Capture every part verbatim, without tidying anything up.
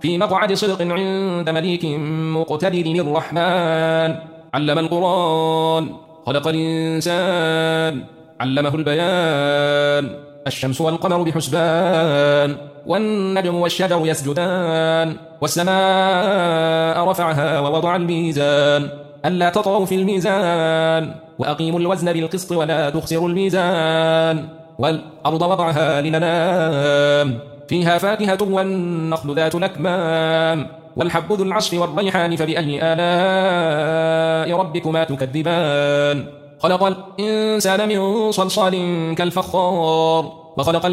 في مقعد صدق عند مليك مقتدر الرحمن. علم القرآن خلق الإنسان علمه البيان. الشمس والقمر بحسبان والنجم والشجر يسجدان. والسماء رفعها ووضع الميزان ألا تطغوا في الميزان وأقيموا الوزن بالقسط ولا تخسروا الميزان. والأرض وضعها للأنام فيها فاكهة والنخل ذات الأكمام والحب ذو العصف والريحان. فبأي آلاء ربكما تكذبان؟ خلق الإنسان من صلصال كالفخار وخلق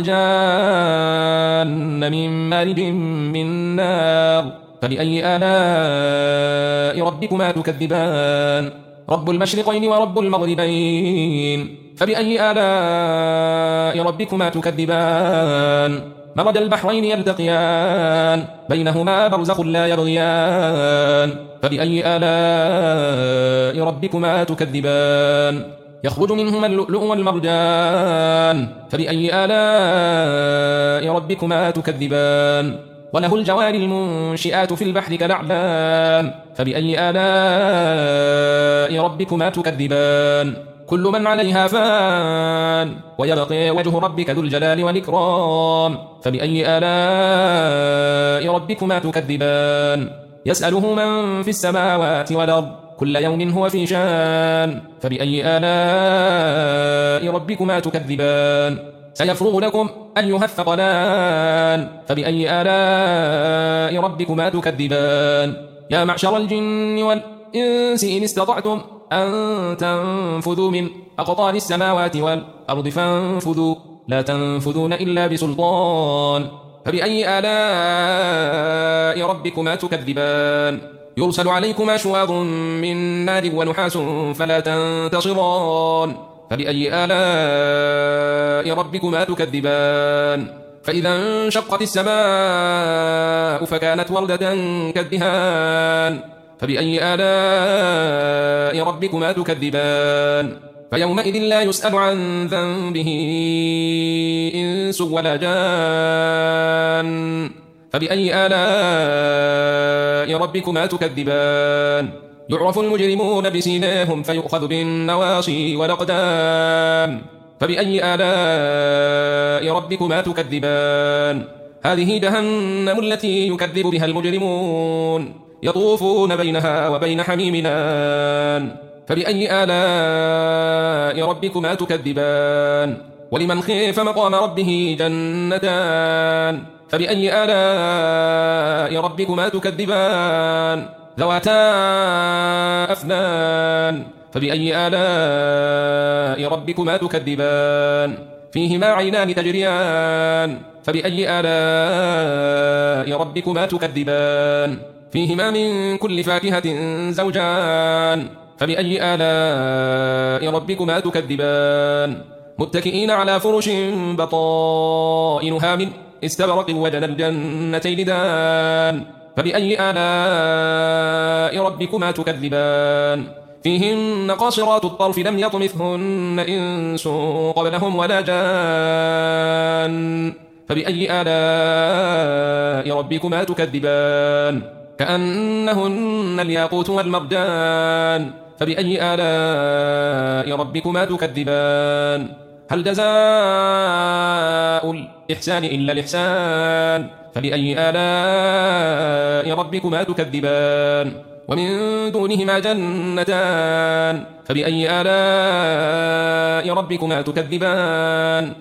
الجان من مارج من نار. فبأي آلاء ربكما تكذبان؟ رب المشرقين ورب المغربين. فبأي آلاء ربكما تكذبان؟ مرج البحرين يلتقيان بينهما برزخ لا يبغيان. فبأي آلاء ربكما تكذبان؟ يخرج منهما اللؤلؤ والمرجان. فبأي آلاء ربكما تكذبان؟ وله الجوار المنشئات في البحر كالأعلام. فبأي آلاء ربكما تكذبان؟ كل من عليها فان ويبقى وجه ربك ذو الجلال والإكرام. فبأي آلاء ربكما تكذبان؟ يسأله من في السماوات والأرض كل يوم هو في شان. فبأي آلاء ربكما تكذبان؟ سيفرغ لكم أيها الثقلان. فبأي آلاء ربكما تكذبان؟ يا معشر الجن والإنس إن استطعتم أن تنفذوا من أقطار السماوات والأرض فانفذوا لا تنفذون إلا بسلطان. فبأي آلاء ربكما تكذبان؟ يرسل عليكما شواظ من نار ونحاس فلا تنتصران. فبأي آلاء ربكما تكذبان؟ فإذا انشقت السماء فكانت وردة كالدهان. فبأي آلاء ربكما تكذبان؟ فيومئذ لا يسأل عن ذنبه إنس ولا جان. فبأي آلاء ربكما تكذبان؟ يعرف المجرمون بسيماهم فيؤخذ بالنواصي والأقدام. فبأي آلاء ربكما تكذبان؟ هذه جهنم التي يكذب بها المجرمون يطوفون بينها وبين حميم آن. فبأي آلاء ربكما تكذبان؟ ولمن خيف مقام ربه جنتان. فبأي آلاء ربكما تكذبان؟ ذواتا أفنان. فبأي آلاء ربكما تكذبان؟ فيهما عينان تجريان. فبأي آلاء ربكما تكذبان؟ فيهما من كل فاكهة زوجان. فبأي آلاء ربكما تكذبان؟ متكئين على فرش بطائنها من استبرق وجنى الجنتين دان. فبأي آلاء ربكما تكذبان؟ فيهن قاصرات الطرف لم يطمثهن إنس قبلهم ولا جان. فبأي آلاء ربكما تكذبان؟ كأنهن الياقوت والمرجان. فبأي آلاء ربكما تكذبان؟ هل جزاء الإحسان إلا الإحسان؟ فبأي آلاء ربكما تكذبان؟ ومن دونهما جنتان. فبأي آلاء ربكما تكذبان؟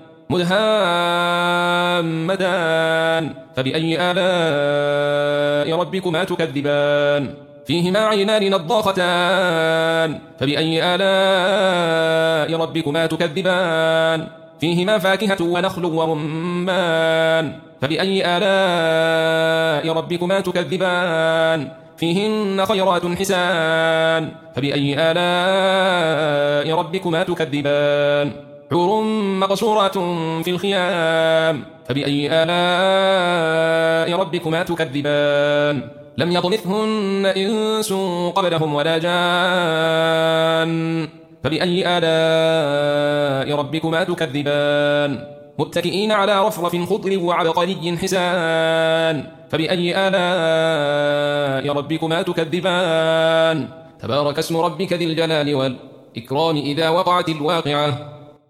مدهامتان. فبأي آلاء ربكما تكذبان؟ فيهما عينان نضاختان. فبأي آلاء ربكما تكذبان؟ فيهما فاكهة ونخل ورمان. فبأي آلاء ربكما تكذبان؟ فيهن خيرات حسان. فبأي آلاء ربكما تكذبان؟ حور مقصورات في الخيام. فبأي آلاء ربكما تكذبان؟ لم يطمثهن إنس قبلهم ولا جان. فبأي آلاء ربكما تكذبان؟ متكئين على رفرف خضر وعبقري حسان فبأي آلاء ربكما تكذبان تبارك اسم ربك ذي الجلال والإكرام إذا وقعت الواقعة